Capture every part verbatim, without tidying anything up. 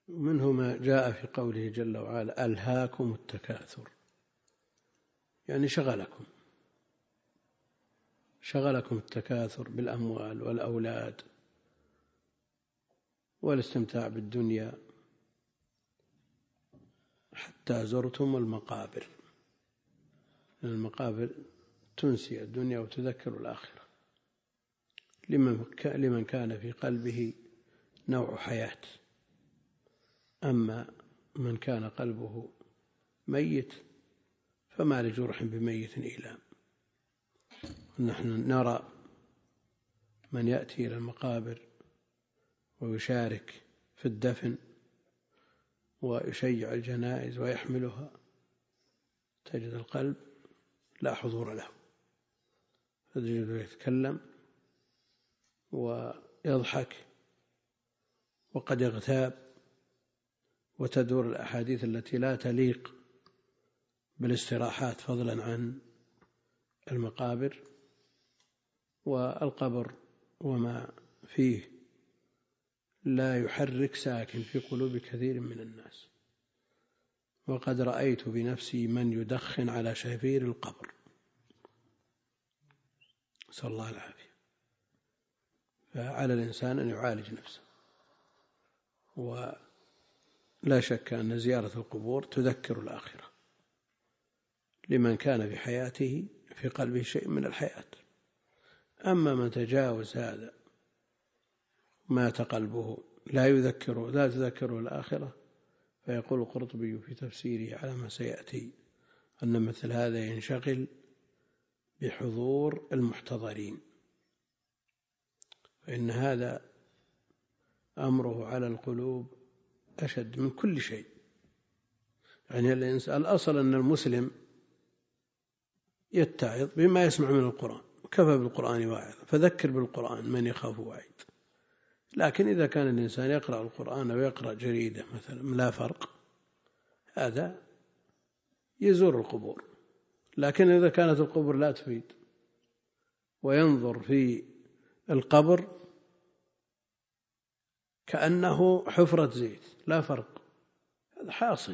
منه ما جاء في قوله جل وعلا ألهاكم التكاثر، يعني شغلكم شغلكم التكاثر بالأموال والأولاد والاستمتاع بالدنيا حتى زرتم المقابر. المقابر تنسي الدنيا وتذكر الآخرة لمن كان في قلبه نوع حياة. أما من كان قلبه ميت فما لجرح بميت إيلام. نحن نرى من يأتي إلى المقابر ويشارك في الدفن ويشيع الجنائز ويحملها، تجد القلب لا حضور له، تجده يتكلم ويضحك وقد يغتاب، وتدور الأحاديث التي لا تليق بالاستراحات فضلا عن المقابر. والقبر وما فيه لا يحرك ساكن في قلوب كثير من الناس، وقد رأيت بنفسي من يدخن على شفير القبر، نسأل الله العافية. فعلى الإنسان أن يعالج نفسه. ولا شك أن زيارة القبور تذكر الآخرة لمن كان في حياته في قلبه شيء من الحياة. أما من تجاوز هذا مات قلبه لا يذكره لا تذكره الآخرة، فيقول القرطبي في تفسيره على ما سيأتي أن مثل هذا ينشغل بحضور المحتضرين، فإن هذا أمره على القلوب أشد من كل شيء. يعني الأصل أن المسلم يتعظ بما يسمع من القرآن، وكفى بالقرآن واعظا فذكر بالقرآن من يخاف وعيد. لكن إذا كان الإنسان يقرأ القرآن أو يقرأ جريدة مثلا لا فرق، هذا يزور القبور. لكن إذا كانت القبور لا تفيد وينظر في القبر كأنه حفرة زيت لا فرق، هذا حاصل.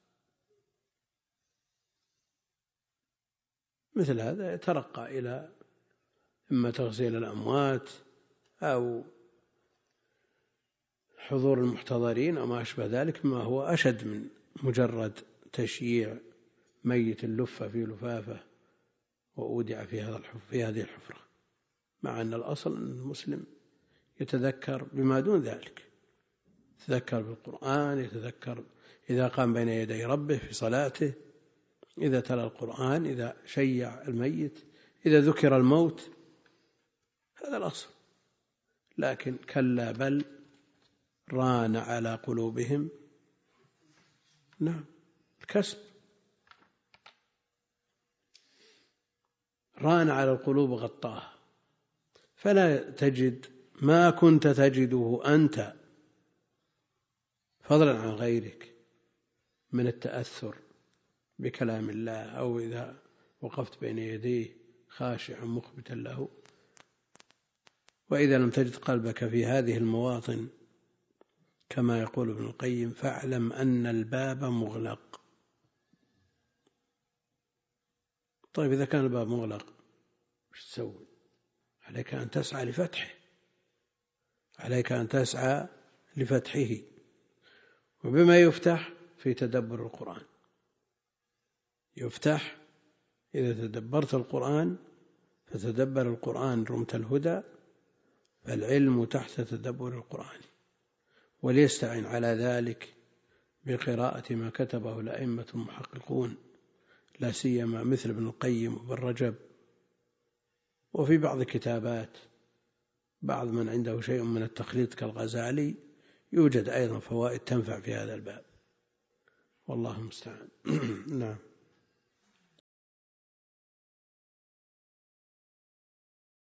مثل هذا يترقى إلى إما تغسيل الأموات أو حضور المحتضرين أو ما أشبه ذلك، ما هو أشد من مجرد تشييع ميت اللفة في لفافة وأودع في هذا في هذه الحفرة. مع أن الأصل أن المسلم يتذكر بما دون ذلك، يتذكر بالقرآن، يتذكر إذا قام بين يدي ربه في صلاته، إذا تلا القرآن، إذا شيع الميت، إذا ذكر الموت، هذا الأصل. لكن كلا بل ران على قلوبهم نعم الكسب، ران على القلوب غطاها، فلا تجد ما كنت تجده أنت فضلا عن غيرك من التأثر بكلام الله، أو إذا وقفت بين يديه خاشعا مخبتا له. وإذا لم تجد قلبك في هذه المواطن كما يقول ابن القيم فاعلم أن الباب مغلق. طيب إذا كان الباب مغلق وش تسوي؟ عليك أن تسعى لفتحه، عليك أن تسعى لفتحه. وبما يفتح في تدبر القرآن، يفتح إذا تدبرت القرآن، فتدبر القرآن رمت الهدى، فالعلم تحت تدبر القرآن. وليستعن على ذلك بقراءة ما كتبه الأئمة المحققون، لا سيما مثل ابن القيم وابن رجب، وفي بعض كتابات بعض من عنده شيء من التخليط كالغزالي يوجد أيضا فوائد تنفع في هذا الباب، والله المستعان. نعم.